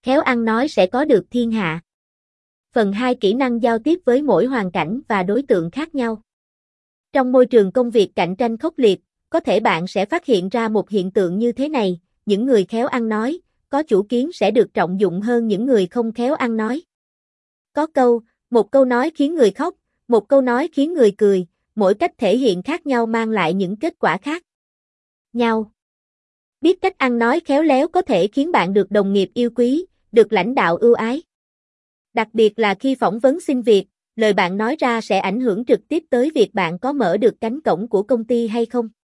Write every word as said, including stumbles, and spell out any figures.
Khéo ăn nói sẽ có được thiên hạ. Phần hai. Kỹ năng giao tiếp với mỗi hoàn cảnh và đối tượng khác nhau. Trong môi trường công việc cạnh tranh khốc liệt, có thể bạn sẽ phát hiện ra một hiện tượng như thế này, những người khéo ăn nói, có chủ kiến sẽ được trọng dụng hơn những người không khéo ăn nói. Có câu, một câu nói khiến người khóc, một câu nói khiến người cười, mỗi cách thể hiện khác nhau mang lại những kết quả khác nhau. Biết cách ăn nói khéo léo có thể khiến bạn được đồng nghiệp yêu quý, được lãnh đạo ưu ái. Đặc biệt là khi phỏng vấn xin việc, lời bạn nói ra sẽ ảnh hưởng trực tiếp tới việc bạn có mở được cánh cổng của công ty hay không.